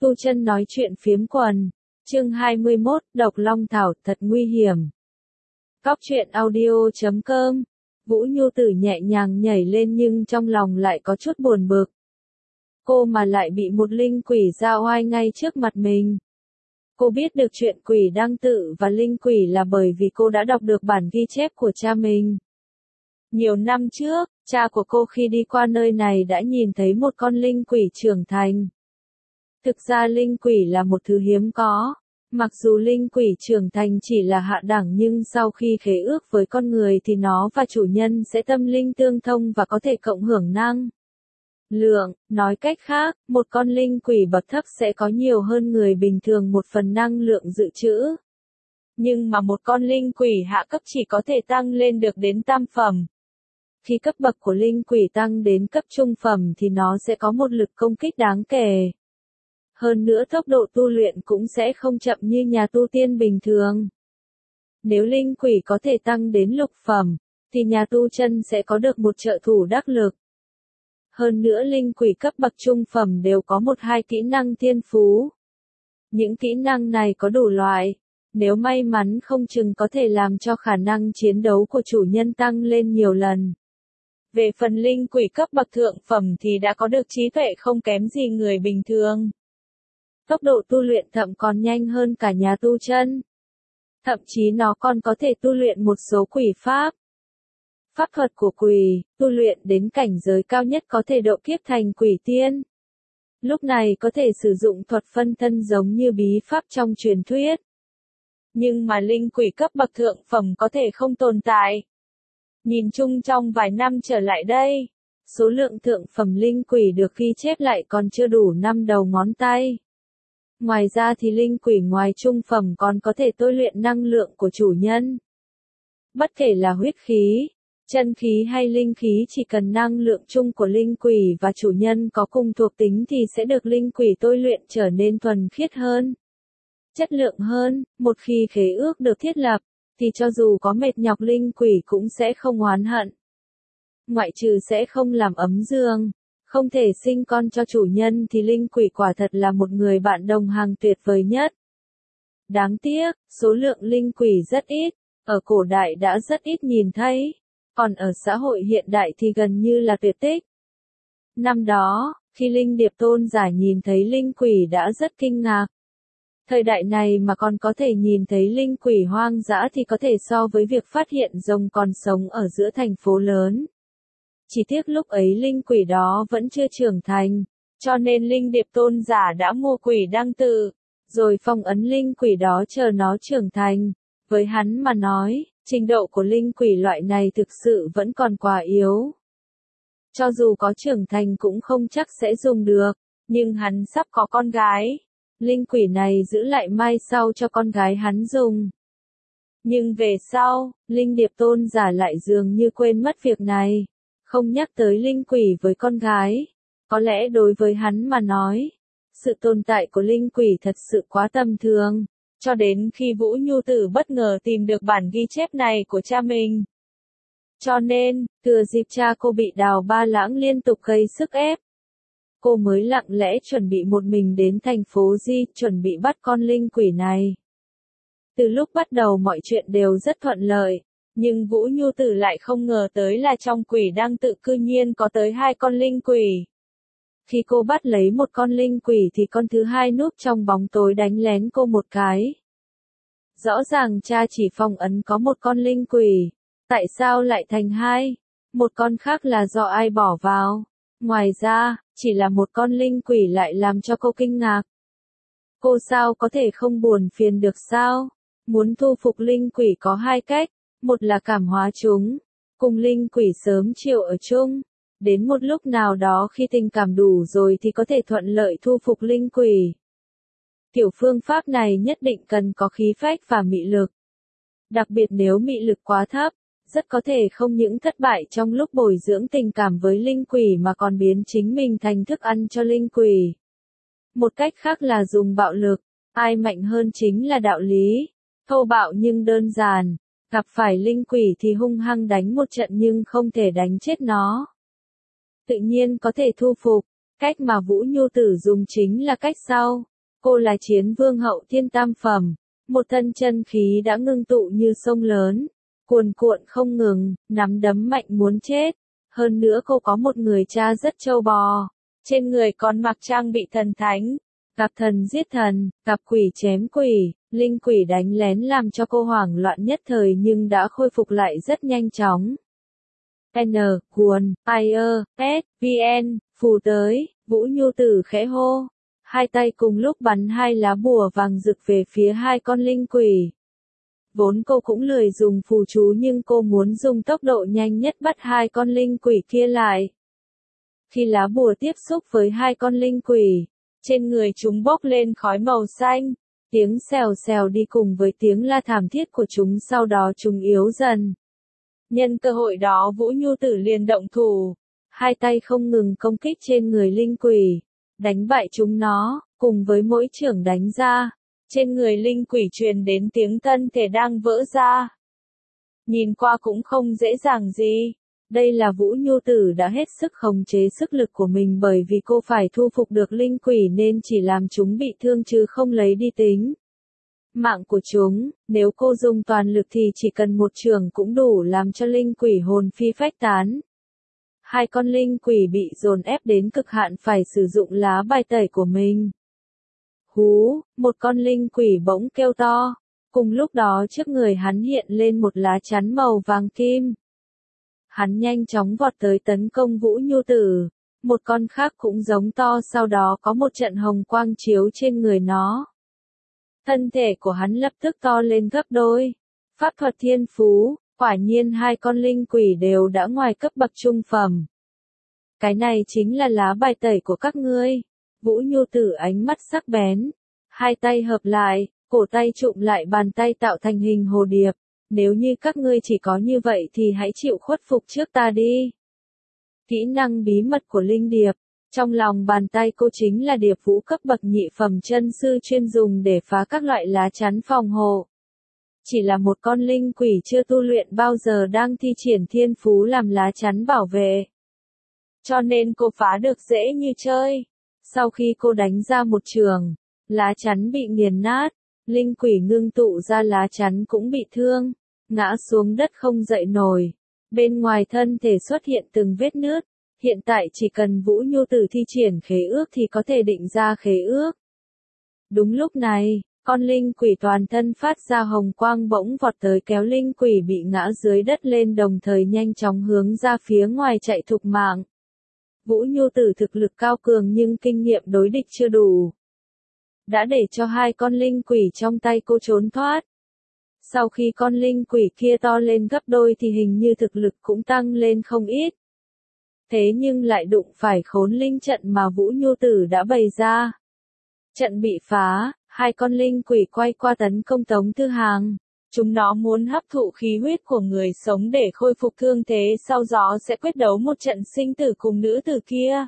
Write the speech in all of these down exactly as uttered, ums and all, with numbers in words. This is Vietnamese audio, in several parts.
Tu Chân nói chuyện phiếm quần. Chương hai mươi mốt, độc long thảo thật nguy hiểm. Cóc truyện audio chấm com. Vũ Nhu Tử nhẹ nhàng nhảy lên nhưng trong lòng lại có chút buồn bực. Cô mà lại bị một linh quỷ ra oai ngay trước mặt mình. Cô biết được chuyện quỷ đăng tự và linh quỷ là bởi vì cô đã đọc được bản ghi chép của cha mình. Nhiều năm trước, cha của cô khi đi qua nơi này đã nhìn thấy một con linh quỷ trưởng thành. Thực ra linh quỷ là một thứ hiếm có. Mặc dù linh quỷ trưởng thành chỉ là hạ đẳng nhưng sau khi khế ước với con người thì nó và chủ nhân sẽ tâm linh tương thông và có thể cộng hưởng năng lượng. Nói cách khác, một con linh quỷ bậc thấp sẽ có nhiều hơn người bình thường một phần năng lượng dự trữ. Nhưng mà một con linh quỷ hạ cấp chỉ có thể tăng lên được đến tam phẩm. Khi cấp bậc của linh quỷ tăng đến cấp trung phẩm thì nó sẽ có một lực công kích đáng kể. Hơn nữa tốc độ tu luyện cũng sẽ không chậm như nhà tu tiên bình thường. Nếu linh quỷ có thể tăng đến lục phẩm, thì nhà tu chân sẽ có được một trợ thủ đắc lực. Hơn nữa linh quỷ cấp bậc trung phẩm đều có một hai kỹ năng thiên phú. Những kỹ năng này có đủ loại. Nếu may mắn không chừng có thể làm cho khả năng chiến đấu của chủ nhân tăng lên nhiều lần. Về phần linh quỷ cấp bậc thượng phẩm thì đã có được trí tuệ không kém gì người bình thường. Tốc độ tu luyện thậm còn nhanh hơn cả nhà tu chân. Thậm chí nó còn có thể tu luyện một số quỷ pháp. Pháp thuật của quỷ, tu luyện đến cảnh giới cao nhất có thể độ kiếp thành quỷ tiên. Lúc này có thể sử dụng thuật phân thân giống như bí pháp trong truyền thuyết. Nhưng mà linh quỷ cấp bậc thượng phẩm có thể không tồn tại. Nhìn chung trong vài năm trở lại đây, số lượng thượng phẩm linh quỷ được ghi chép lại còn chưa đủ năm đầu ngón tay. Ngoài ra thì linh quỷ ngoài trung phẩm còn có thể tôi luyện năng lượng của chủ nhân. Bất kể là huyết khí, chân khí hay linh khí chỉ cần năng lượng chung của linh quỷ và chủ nhân có cùng thuộc tính thì sẽ được linh quỷ tôi luyện trở nên thuần khiết hơn, chất lượng hơn. Một khi khế ước được thiết lập, thì cho dù có mệt nhọc linh quỷ cũng sẽ không oán hận. Ngoại trừ sẽ không làm ấm giường, không thể sinh con cho chủ nhân thì linh quỷ quả thật là một người bạn đồng hành tuyệt vời nhất. Đáng tiếc, số lượng linh quỷ rất ít, ở cổ đại đã rất ít nhìn thấy, còn ở xã hội hiện đại thì gần như là tuyệt tích. Năm đó, khi Linh Điệp Tôn giả nhìn thấy linh quỷ đã rất kinh ngạc. Thời đại này mà còn có thể nhìn thấy linh quỷ hoang dã thì có thể so với việc phát hiện rồng còn sống ở giữa thành phố lớn. Chỉ tiếc lúc ấy linh quỷ đó vẫn chưa trưởng thành, cho nên Linh Điệp Tôn giả đã mua quỷ đăng tự, rồi phong ấn linh quỷ đó chờ nó trưởng thành. Với hắn mà nói, trình độ của linh quỷ loại này thực sự vẫn còn quá yếu. Cho dù có trưởng thành cũng không chắc sẽ dùng được, nhưng hắn sắp có con gái. Linh quỷ này giữ lại mai sau cho con gái hắn dùng. Nhưng về sau, Linh Điệp Tôn giả lại dường như quên mất việc này. Không nhắc tới linh quỷ với con gái. Có lẽ đối với hắn mà nói, sự tồn tại của linh quỷ thật sự quá tầm thường. Cho đến khi Vũ Nhu Tử bất ngờ tìm được bản ghi chép này của cha mình. Cho nên, thừa dịp cha cô bị Đào Ba Lãng liên tục gây sức ép, cô mới lặng lẽ chuẩn bị một mình đến thành phố Di, chuẩn bị bắt con linh quỷ này. Từ lúc bắt đầu mọi chuyện đều rất thuận lợi, nhưng Vũ Nhu Tử lại không ngờ tới là trong quỷ đăng tự cư nhiên có tới hai con linh quỷ. Khi cô bắt lấy một con linh quỷ thì con thứ hai núp trong bóng tối đánh lén cô một cái. Rõ ràng cha chỉ phong ấn có một con linh quỷ, tại sao lại thành hai? Một con khác là do ai bỏ vào? Ngoài ra, chỉ là một con linh quỷ lại làm cho cô kinh ngạc. Cô sao có thể không buồn phiền được sao? Muốn thu phục linh quỷ có hai cách, một là cảm hóa chúng, cùng linh quỷ sớm chiều ở chung. Đến một lúc nào đó khi tình cảm đủ rồi thì có thể thuận lợi thu phục linh quỷ. Kiểu phương pháp này nhất định cần có khí phách và mị lực. Đặc biệt nếu mị lực quá thấp, rất có thể không những thất bại trong lúc bồi dưỡng tình cảm với linh quỷ mà còn biến chính mình thành thức ăn cho linh quỷ. Một cách khác là dùng bạo lực, ai mạnh hơn chính là đạo lý. Thô bạo nhưng đơn giản, gặp phải linh quỷ thì hung hăng đánh một trận nhưng không thể đánh chết nó. Tự nhiên có thể thu phục, cách mà Vũ Nhu Tử dùng chính là cách sau. Cô là chiến vương hậu thiên tam phẩm, một thân chân khí đã ngưng tụ như sông lớn, cuồn cuộn không ngừng, nắm đấm mạnh muốn chết. Hơn nữa cô có một người cha rất trâu bò, trên người còn mặc trang bị thần thánh, gặp thần giết thần, gặp quỷ chém quỷ, linh quỷ đánh lén làm cho cô hoảng loạn nhất thời nhưng đã khôi phục lại rất nhanh chóng. N, cuồn, fire, S, vn, phù tới, Vũ Nhu Tử khẽ hô. Hai tay cùng lúc bắn hai lá bùa vàng rực về phía hai con linh quỷ. Vốn cô cũng lười dùng phù chú nhưng cô muốn dùng tốc độ nhanh nhất bắt hai con linh quỷ kia lại. Khi lá bùa tiếp xúc với hai con linh quỷ, trên người chúng bốc lên khói màu xanh, tiếng xèo xèo đi cùng với tiếng la thảm thiết của chúng, sau đó chúng yếu dần. Nhân cơ hội đó Vũ Nhu Tử liền động thủ, hai tay không ngừng công kích trên người linh quỷ, đánh bại chúng nó, cùng với mỗi chưởng đánh ra, trên người linh quỷ truyền đến tiếng thân thể đang vỡ ra. Nhìn qua cũng không dễ dàng gì. Đây là Vũ Nhu Tử đã hết sức khống chế sức lực của mình, bởi vì cô phải thu phục được linh quỷ nên chỉ làm chúng bị thương chứ không lấy đi tính mạng của chúng. Nếu cô dùng toàn lực thì chỉ cần một chưởng cũng đủ làm cho linh quỷ hồn phi phách tán. Hai con linh quỷ bị dồn ép đến cực hạn phải sử dụng lá bài tẩy của mình. Hú, một con linh quỷ bỗng kêu to. Cùng lúc đó trước người hắn hiện lên một lá chắn màu vàng kim. Hắn nhanh chóng vọt tới tấn công Vũ Nhu Tử. Một con khác cũng giống to, sau đó có một trận hồng quang chiếu trên người nó. Thân thể của hắn lập tức to lên gấp đôi. Pháp thuật thiên phú, quả nhiên hai con linh quỷ đều đã ngoài cấp bậc trung phẩm. Cái này chính là lá bài tẩy của các ngươi. Vũ Nhu Tử ánh mắt sắc bén. Hai tay hợp lại, cổ tay chụm lại bàn tay tạo thành hình hồ điệp. Nếu như các ngươi chỉ có như vậy thì hãy chịu khuất phục trước ta đi. Kỹ năng bí mật của linh điệp. Trong lòng bàn tay cô chính là điệp vũ cấp bậc nhị phẩm chân sư chuyên dùng để phá các loại lá chắn phòng hộ. Chỉ là một con linh quỷ chưa tu luyện bao giờ đang thi triển thiên phú làm lá chắn bảo vệ. Cho nên cô phá được dễ như chơi. Sau khi cô đánh ra một trường, lá chắn bị nghiền nát, linh quỷ ngưng tụ ra lá chắn cũng bị thương, ngã xuống đất không dậy nổi. Bên ngoài thân thể xuất hiện từng vết nứt. Hiện tại chỉ cần Vũ Nhu Tử thi triển khế ước thì có thể định ra khế ước. Đúng lúc này, con linh quỷ toàn thân phát ra hồng quang bỗng vọt tới kéo linh quỷ bị ngã dưới đất lên, đồng thời nhanh chóng hướng ra phía ngoài chạy thục mạng. Vũ Nhu Tử thực lực cao cường nhưng kinh nghiệm đối địch chưa đủ. Đã để cho hai con linh quỷ trong tay cô trốn thoát. Sau khi con linh quỷ kia to lên gấp đôi thì hình như thực lực cũng tăng lên không ít. Thế nhưng lại đụng phải khốn linh trận mà Vũ Nhu Tử đã bày ra. Trận bị phá, hai con linh quỷ quay qua tấn công Tống Thư Hàng. Chúng nó muốn hấp thụ khí huyết của người sống để khôi phục thương thế, sau đó sẽ quyết đấu một trận sinh tử cùng nữ tử kia.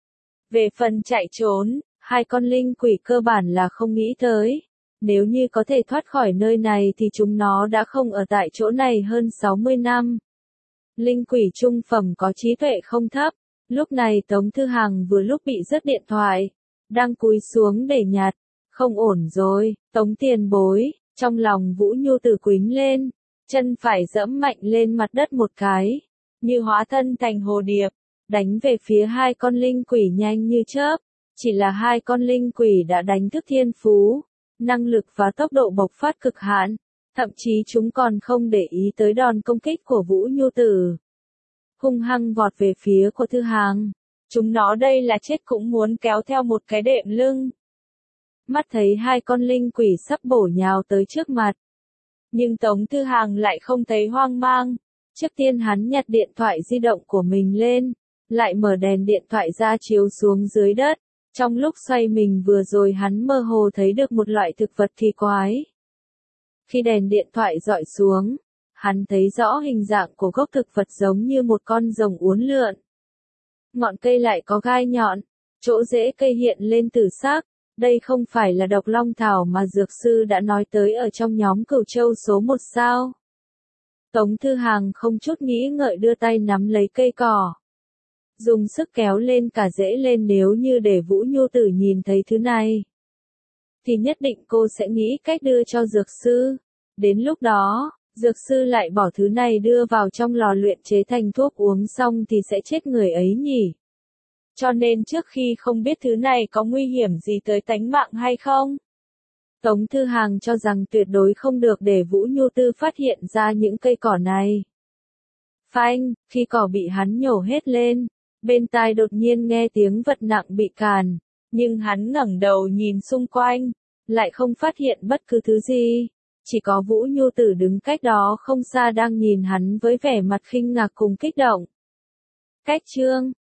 Về phần chạy trốn, hai con linh quỷ cơ bản là không nghĩ tới. Nếu như có thể thoát khỏi nơi này thì chúng nó đã không ở tại chỗ này hơn sáu mươi năm. Linh quỷ trung phẩm có trí tuệ không thấp. Lúc này Tống Thư Hàng vừa lúc bị rớt điện thoại. Đang cúi xuống để nhặt. Không ổn rồi, Tống tiền bối. Trong lòng Vũ Nhu Tử quính lên. Chân phải giẫm mạnh lên mặt đất một cái. Như hóa thân thành hồ điệp. Đánh về phía hai con linh quỷ nhanh như chớp. Chỉ là hai con linh quỷ đã đánh thức thiên phú. Năng lực và tốc độ bộc phát cực hạn. Thậm chí chúng còn không để ý tới đòn công kích của Vũ Nhu Tử. Hung hăng vọt về phía của Thư Hàng. Chúng nó đây là chết cũng muốn kéo theo một cái đệm lưng. Mắt thấy hai con linh quỷ sắp bổ nhào tới trước mặt. Nhưng Tống Thư Hàng lại không thấy hoang mang. Trước tiên hắn nhặt điện thoại di động của mình lên. Lại mở đèn điện thoại ra chiếu xuống dưới đất. Trong lúc xoay mình vừa rồi hắn mơ hồ thấy được một loại thực vật kỳ quái. Khi đèn điện thoại dọi xuống, hắn thấy rõ hình dạng của gốc thực vật giống như một con rồng uốn lượn. Ngọn cây lại có gai nhọn, chỗ rễ cây hiện lên tử sắc. Đây không phải là độc long thảo mà dược sư đã nói tới ở trong nhóm Cửu Châu số một sao. Tống Thư Hàng không chút nghĩ ngợi đưa tay nắm lấy cây cỏ. Dùng sức kéo lên cả rễ lên, nếu như để Vũ Nhu Tử nhìn thấy thứ này. thì nhất định cô sẽ nghĩ cách đưa cho dược sư. Đến lúc đó, dược sư lại bỏ thứ này đưa vào trong lò luyện chế thành thuốc uống xong thì sẽ chết người ấy nhỉ. Cho nên trước khi không biết thứ này có nguy hiểm gì tới tánh mạng hay không, Tống Thư Hàng cho rằng tuyệt đối không được để Vũ Nhu Tư phát hiện ra những cây cỏ này. Phanh, khi cỏ bị hắn nhổ hết lên, bên tai đột nhiên nghe tiếng vật nặng bị càn, nhưng hắn ngẩng đầu nhìn xung quanh, lại không phát hiện bất cứ thứ gì, chỉ có Vũ Nhu Tử đứng cách đó không xa đang nhìn hắn với vẻ mặt khinh ngạc cùng kích động. Cách chương